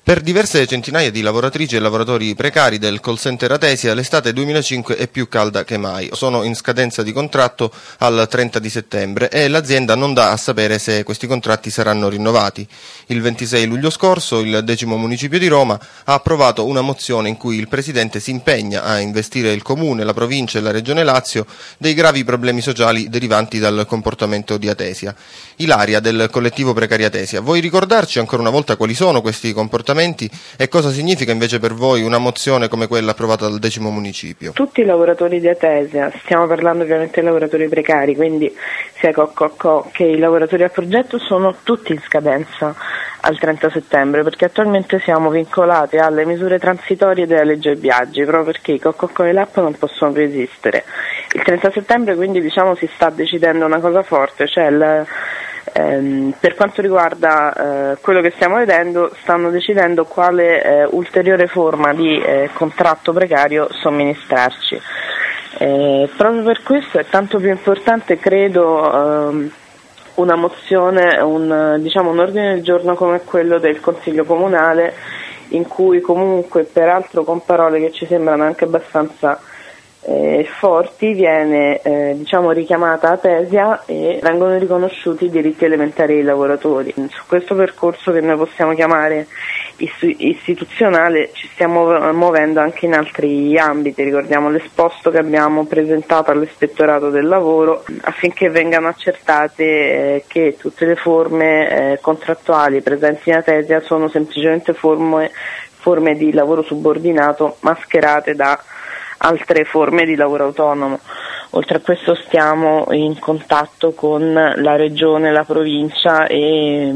Per diverse centinaia di lavoratrici e lavoratori precari del call center Atesia l'estate 2005 è più calda che mai. Sono in scadenza di contratto al 30 di settembre e l'azienda non dà a sapere se questi contratti saranno rinnovati. Il 26 luglio scorso il 10° municipio di Roma ha approvato una mozione in cui il presidente si impegna a investire il comune, la provincia e la regione Lazio dei gravi problemi sociali derivanti dal comportamento di Atesia. Ilaria del collettivo Precari Atesia, vuoi ricordarci ancora una volta quali sono questi comportamenti e cosa significa invece per voi una mozione come quella approvata dal 10° municipio? Tutti i lavoratori di Atesia, stiamo parlando ovviamente dei lavoratori precari, quindi sia COCOCO che i lavoratori a progetto sono tutti in scadenza al 30 settembre perché attualmente siamo vincolati alle misure transitorie della legge viaggi, proprio perché i COCOCO e l'AP non possono più esistere. Il 30 settembre quindi si sta decidendo una cosa forte, cioè per quanto riguarda quello che stiamo vedendo, stanno decidendo quale ulteriore forma di contratto precario somministrarci. Proprio per questo è tanto più importante, credo, una mozione, un ordine del giorno come quello del Consiglio Comunale, in cui comunque, peraltro con parole che ci sembrano anche abbastanza forti, viene richiamata Atesia e vengono riconosciuti i diritti elementari dei lavoratori. Su questo percorso, che noi possiamo chiamare istituzionale, ci stiamo muovendo anche in altri ambiti. Ricordiamo l'esposto che abbiamo presentato all'Ispettorato del Lavoro affinché vengano accertate che tutte le forme contrattuali presenti in Atesia sono semplicemente forme di lavoro subordinato mascherate da altre forme di lavoro autonomo. Oltre a questo stiamo in contatto con la regione, la provincia e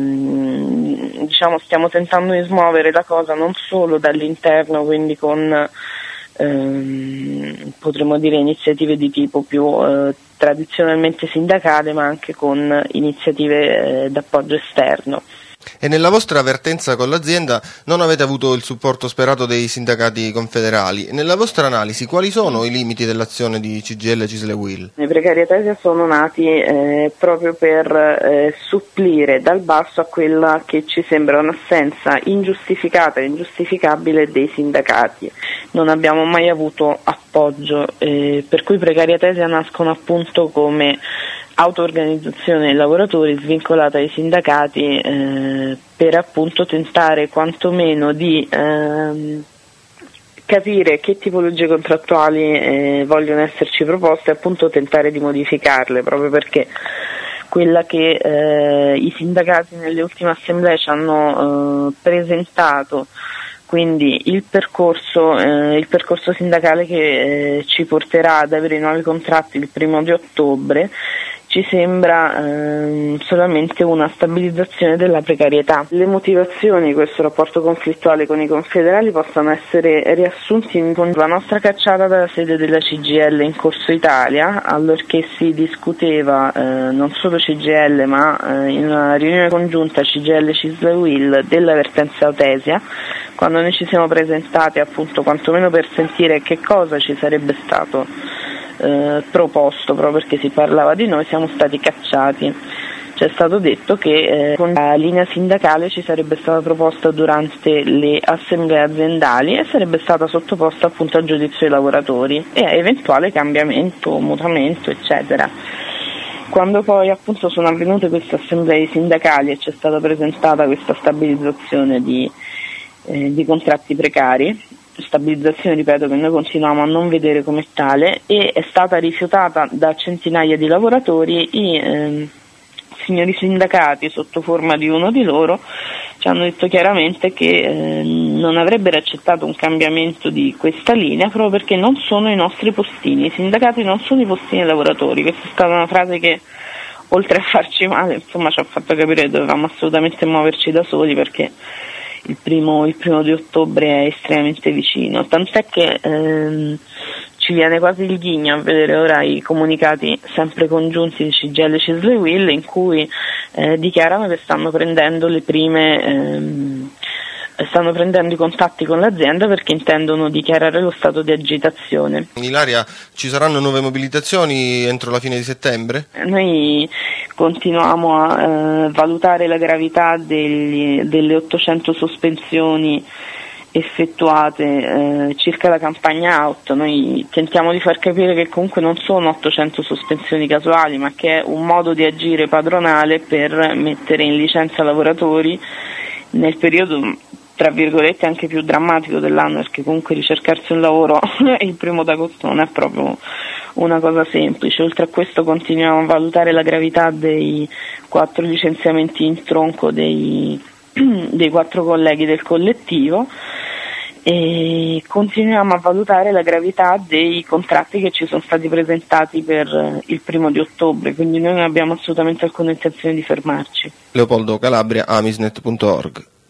stiamo tentando di smuovere la cosa non solo dall'interno, quindi con potremmo dire iniziative di tipo più tradizionalmente sindacale, ma anche con iniziative d'appoggio esterno. E nella vostra avvertenza con l'azienda non avete avuto il supporto sperato dei sindacati confederali. Nella vostra analisi, quali sono i limiti dell'azione di CGIL e CISL e UIL? I Precari Atesia sono nati proprio per supplire dal basso a quella che ci sembra un'assenza ingiustificata e ingiustificabile dei sindacati. Non abbiamo mai avuto appoggio, per cui i Precari Atesia nascono appunto come auto-organizzazione dei lavoratori svincolata dai sindacati per appunto tentare quantomeno di capire che tipologie contrattuali vogliono esserci proposte e appunto tentare di modificarle, proprio perché quella che i sindacati nelle ultime assemblee ci hanno presentato, quindi il percorso sindacale che ci porterà ad avere nuovi contratti il 1° di ottobre, ci sembra solamente una stabilizzazione della precarietà. Le motivazioni di questo rapporto conflittuale con i confederali possono essere riassunti con la nostra cacciata dalla sede della CGIL in Corso Italia, allorché si discuteva non solo CGIL ma in una riunione congiunta CGIL, CISL e UIL della vertenza Atesia, quando noi ci siamo presentati appunto quantomeno per sentire che cosa ci sarebbe stato proposto, proprio perché si parlava di noi, siamo stati cacciati. Ci è stato detto che con la linea sindacale ci sarebbe stata proposta durante le assemblee aziendali e sarebbe stata sottoposta appunto a giudizio dei lavoratori e a eventuale cambiamento, mutamento, eccetera. Quando poi appunto sono avvenute queste assemblee sindacali e c'è stata presentata questa stabilizzazione di contratti precari, stabilizzazione, ripeto, che noi continuiamo a non vedere come tale, e è stata rifiutata da centinaia di lavoratori, i signori sindacati, sotto forma di uno di loro, ci hanno detto chiaramente che non avrebbero accettato un cambiamento di questa linea proprio perché non sono i nostri postini, i sindacati non sono i postini dei lavoratori. Questa è stata una frase che, oltre a farci male, ci ha fatto capire che dovevamo assolutamente muoverci da soli, perché il primo di ottobre è estremamente vicino, tant'è che ci viene quasi il ghigno a vedere ora i comunicati sempre congiunti di CGIL, CISL e UIL, in cui dichiarano che stanno prendendo i contatti con l'azienda perché intendono dichiarare lo stato di agitazione. Ilaria, ci saranno nuove mobilitazioni entro la fine di settembre? Noi continuiamo a valutare la gravità delle 800 sospensioni effettuate circa la campagna out. Noi tentiamo di far capire che comunque non sono 800 sospensioni casuali, ma che è un modo di agire padronale per mettere in licenza lavoratori nel periodo tra virgolette anche più drammatico dell'anno, perché comunque ricercarsi un lavoro il 1° non è proprio una cosa semplice. Oltre a questo continuiamo a valutare la gravità dei 4 licenziamenti in tronco dei 4 colleghi del collettivo, e continuiamo a valutare la gravità dei contratti che ci sono stati presentati per il 1° ottobre, quindi noi non abbiamo assolutamente alcuna intenzione di fermarci. Leopoldo Calabria, amisnet.org.